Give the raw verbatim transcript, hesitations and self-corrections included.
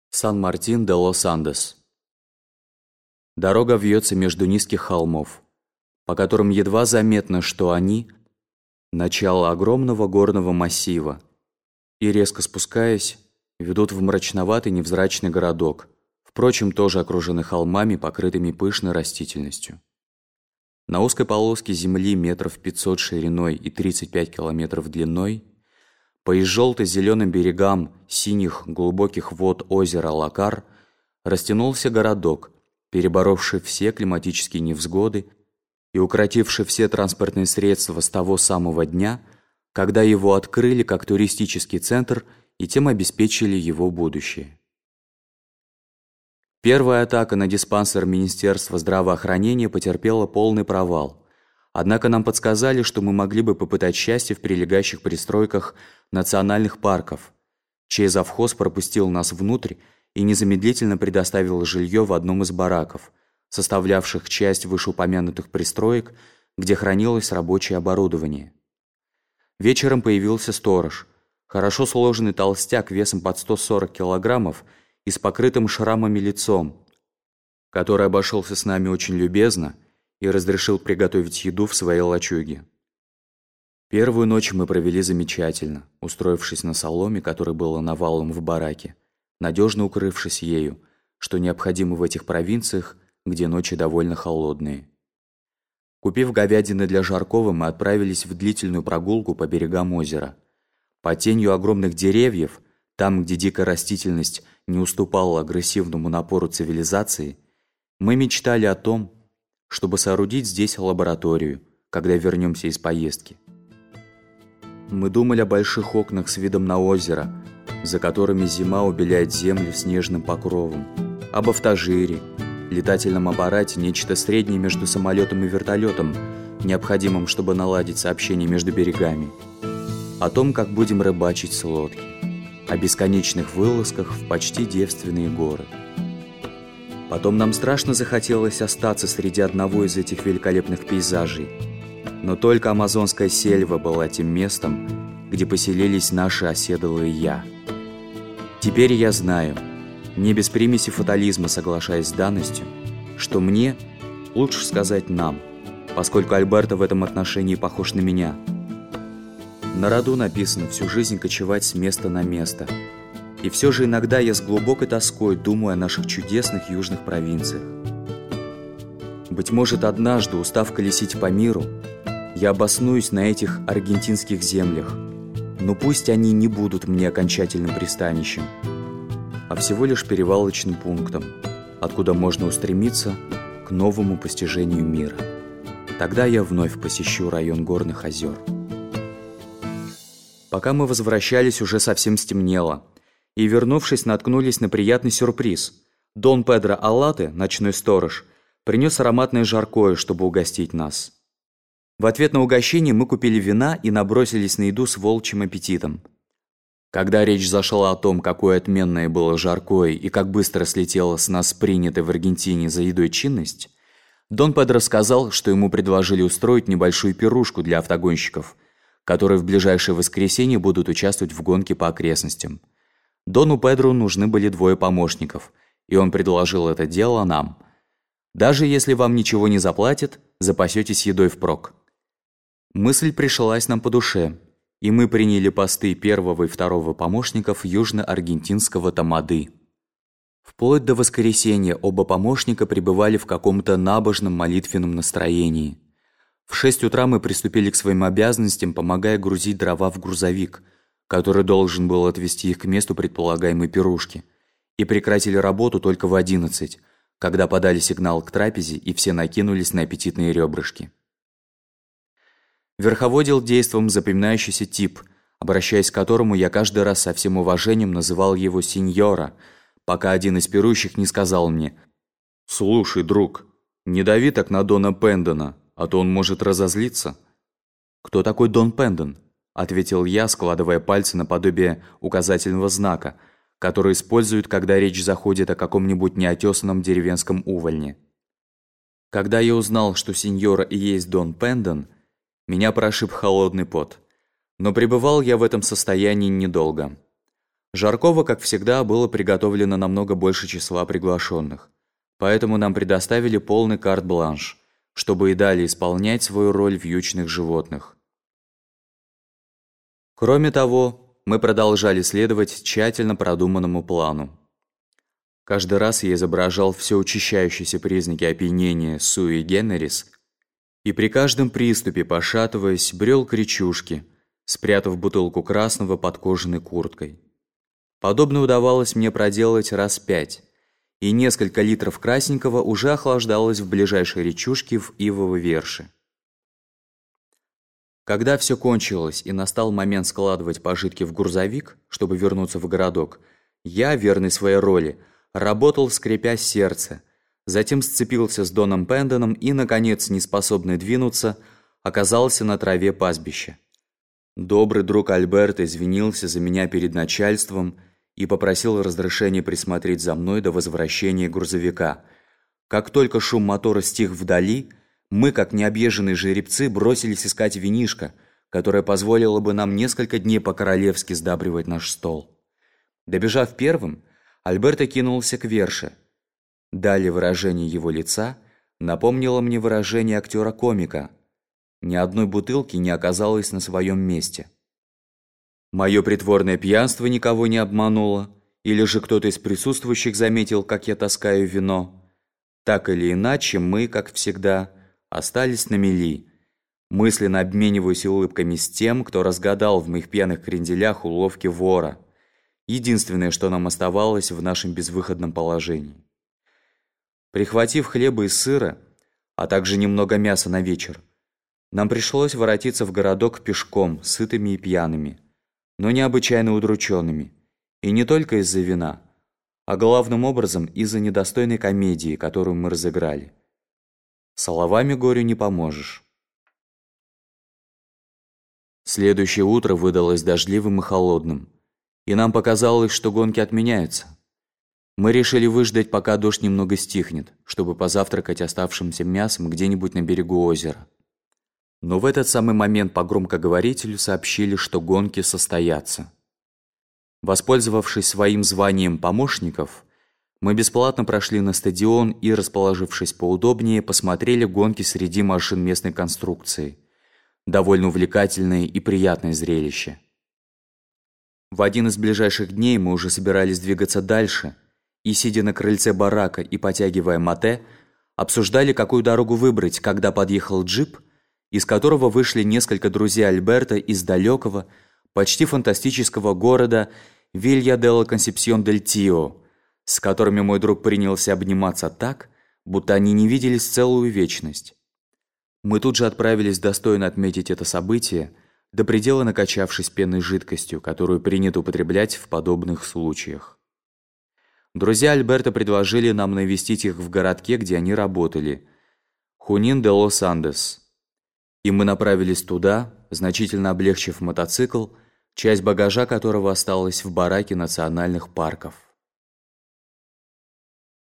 Сан-Мартин-де-лос-Андес. Дорога вьется между низких холмов, по которым едва заметно, что они – начало огромного горного массива, и, резко спускаясь, ведут в мрачноватый невзрачный городок, впрочем, тоже окруженный холмами, покрытыми пышной растительностью. На узкой полоске земли метров пятьсот шириной и тридцать пять километров длиной, по изжелто-зеленым берегам синих глубоких вод озера Лакар, растянулся городок, переборовший все климатические невзгоды и укротивший все транспортные средства с того самого дня, когда его открыли как туристический центр и тем обеспечили его будущее. Первая атака на диспансер Министерства здравоохранения потерпела полный провал. Однако нам подсказали, что мы могли бы попытать счастье в прилегающих пристройках национальных парков, чей завхоз пропустил нас внутрь и незамедлительно предоставил жилье в одном из бараков, составлявших часть вышеупомянутых пристроек, где хранилось рабочее оборудование. Вечером появился сторож, хорошо сложенный толстяк весом под сто сорок килограммов и с покрытым шрамами лицом, который обошелся с нами очень любезно и разрешил приготовить еду в своей лачуге. Первую ночь мы провели замечательно, устроившись на соломе, которой было навалом в бараке, надежно укрывшись ею, что необходимо в этих провинциях, где ночи довольно холодные. Купив говядины для жаркого, мы отправились в длительную прогулку по берегам озера. Под тенью огромных деревьев, там, где дикая растительность не уступала агрессивному напору цивилизации, мы мечтали о том, чтобы соорудить здесь лабораторию, когда вернемся из поездки. Мы думали о больших окнах с видом на озеро, за которыми зима убеляет землю снежным покровом, об автожире, летательном аппарате, нечто среднее между самолетом и вертолетом, необходимым, чтобы наладить сообщение между берегами, о том, как будем рыбачить с лодки, о бесконечных вылазках в почти девственные горы. Потом нам страшно захотелось остаться среди одного из этих великолепных пейзажей, но только амазонская сельва была тем местом, где поселились наши оседлые «я». Теперь я знаю, не без примеси фатализма соглашаясь с данностью, что мне, лучше сказать нам, поскольку Альберто в этом отношении похож на меня. На роду написано всю жизнь кочевать с места на место. И все же иногда я с глубокой тоской думаю о наших чудесных южных провинциях. Быть может, однажды, устав колесить по миру, я обоснуюсь на этих аргентинских землях, но пусть они не будут мне окончательным пристанищем, а всего лишь перевалочным пунктом, откуда можно устремиться к новому постижению мира. Тогда я вновь посещу район горных озер. Пока мы возвращались, уже совсем стемнело, и, вернувшись, наткнулись на приятный сюрприз. Дон Педро Аллате, ночной сторож, принес ароматное жаркое, чтобы угостить нас. В ответ на угощение мы купили вина и набросились на еду с волчьим аппетитом. Когда речь зашла о том, какое отменное было жаркое и как быстро слетела с нас принятая в Аргентине за едой чинность, Дон Педро сказал, что ему предложили устроить небольшую пирушку для автогонщиков, которые в ближайшее воскресенье будут участвовать в гонке по окрестностям. Дону Педро нужны были двое помощников, и он предложил это дело нам. Даже если вам ничего не заплатят, запасетесь едой впрок. Мысль пришлась нам по душе, и мы приняли посты первого и второго помощников южно-аргентинского тамады. Вплоть до воскресенья оба помощника пребывали в каком-то набожном молитвенном настроении. В шесть утра мы приступили к своим обязанностям, помогая грузить дрова в грузовик, который должен был отвезти их к месту предполагаемой пирушки, и прекратили работу только в одиннадцать, когда подали сигнал к трапезе, и все накинулись на аппетитные ребрышки. Верховодил действом запоминающийся тип, обращаясь к которому я каждый раз со всем уважением называл его сеньора, пока один из пирующих не сказал мне: «Слушай, друг, не дави так на Дона Пендона, а то он может разозлиться». «Кто такой Дон Пендон?» — ответил я, складывая пальцы наподобие указательного знака, который используют, когда речь заходит о каком-нибудь неотесанном деревенском увольне. Когда я узнал, что сеньора и есть Дон Пендон, меня прошиб холодный пот. Но пребывал я в этом состоянии недолго. Жаркого, как всегда, было приготовлено намного больше числа приглашенных, поэтому нам предоставили полный карт-бланш, чтобы и далее исполнять свою роль вьючных животных. Кроме того, мы продолжали следовать тщательно продуманному плану. Каждый раз я изображал все учащающиеся признаки опьянения суи генерис и при каждом приступе, пошатываясь, брел к речушке, спрятав бутылку красного под кожаной курткой. Подобное удавалось мне проделать раз пять, и несколько литров красненького уже охлаждалось в ближайшей речушке в Ивовой Верше. Когда все кончилось и настал момент складывать пожитки в грузовик, чтобы вернуться в городок, я, верный своей роли, работал, скрипя сердце, затем сцепился с Доном Пенденом и, наконец, неспособный двинуться, оказался на траве пастбища. Добрый друг Альберто извинился за меня перед начальством и попросил разрешения присмотреть за мной до возвращения грузовика. Как только шум мотора стих вдали, мы, как необъезженные жеребцы, бросились искать винишко, которое позволило бы нам несколько дней по-королевски сдабривать наш стол. Добежав первым, Альберто кинулся к Верше. Далее выражение его лица напомнило мне выражение актера-комика. Ни одной бутылки не оказалось на своем месте. Мое притворное пьянство никого не обмануло, или же кто-то из присутствующих заметил, как я таскаю вино. Так или иначе, мы, как всегда, остались на мели, мысленно обмениваясь улыбками с тем, кто разгадал в моих пьяных кренделях уловки вора. Единственное, что нам оставалось в нашем безвыходном положении. Прихватив хлеба и сыра, а также немного мяса на вечер, нам пришлось воротиться в городок пешком, сытыми и пьяными, но необычайно удрученными, и не только из-за вина, а главным образом из-за недостойной комедии, которую мы разыграли. Словами горю не поможешь. Следующее утро выдалось дождливым и холодным, и нам показалось, что гонки отменяются. Мы решили выждать, пока дождь немного стихнет, чтобы позавтракать оставшимся мясом где-нибудь на берегу озера. Но в этот самый момент по громкоговорителю сообщили, что гонки состоятся. Воспользовавшись своим званием помощников, мы бесплатно прошли на стадион и, расположившись поудобнее, посмотрели гонки среди машин местной конструкции. Довольно увлекательное и приятное зрелище. В один из ближайших дней мы уже собирались двигаться дальше, и, сидя на крыльце барака и потягивая мате, обсуждали, какую дорогу выбрать, когда подъехал джип, из которого вышли несколько друзей Альберто из далекого, почти фантастического города Вилья-делла-Консепсьон-дель-Тио, с которыми мой друг принялся обниматься так, будто они не виделись целую вечность. Мы тут же отправились достойно отметить это событие, до предела накачавшись пенной жидкостью, которую принято употреблять в подобных случаях. Друзья Альберто предложили нам навестить их в городке, где они работали, Хунин-де-лос-Андес. И мы направились туда, значительно облегчив мотоцикл, часть багажа которого осталась в бараке национальных парков.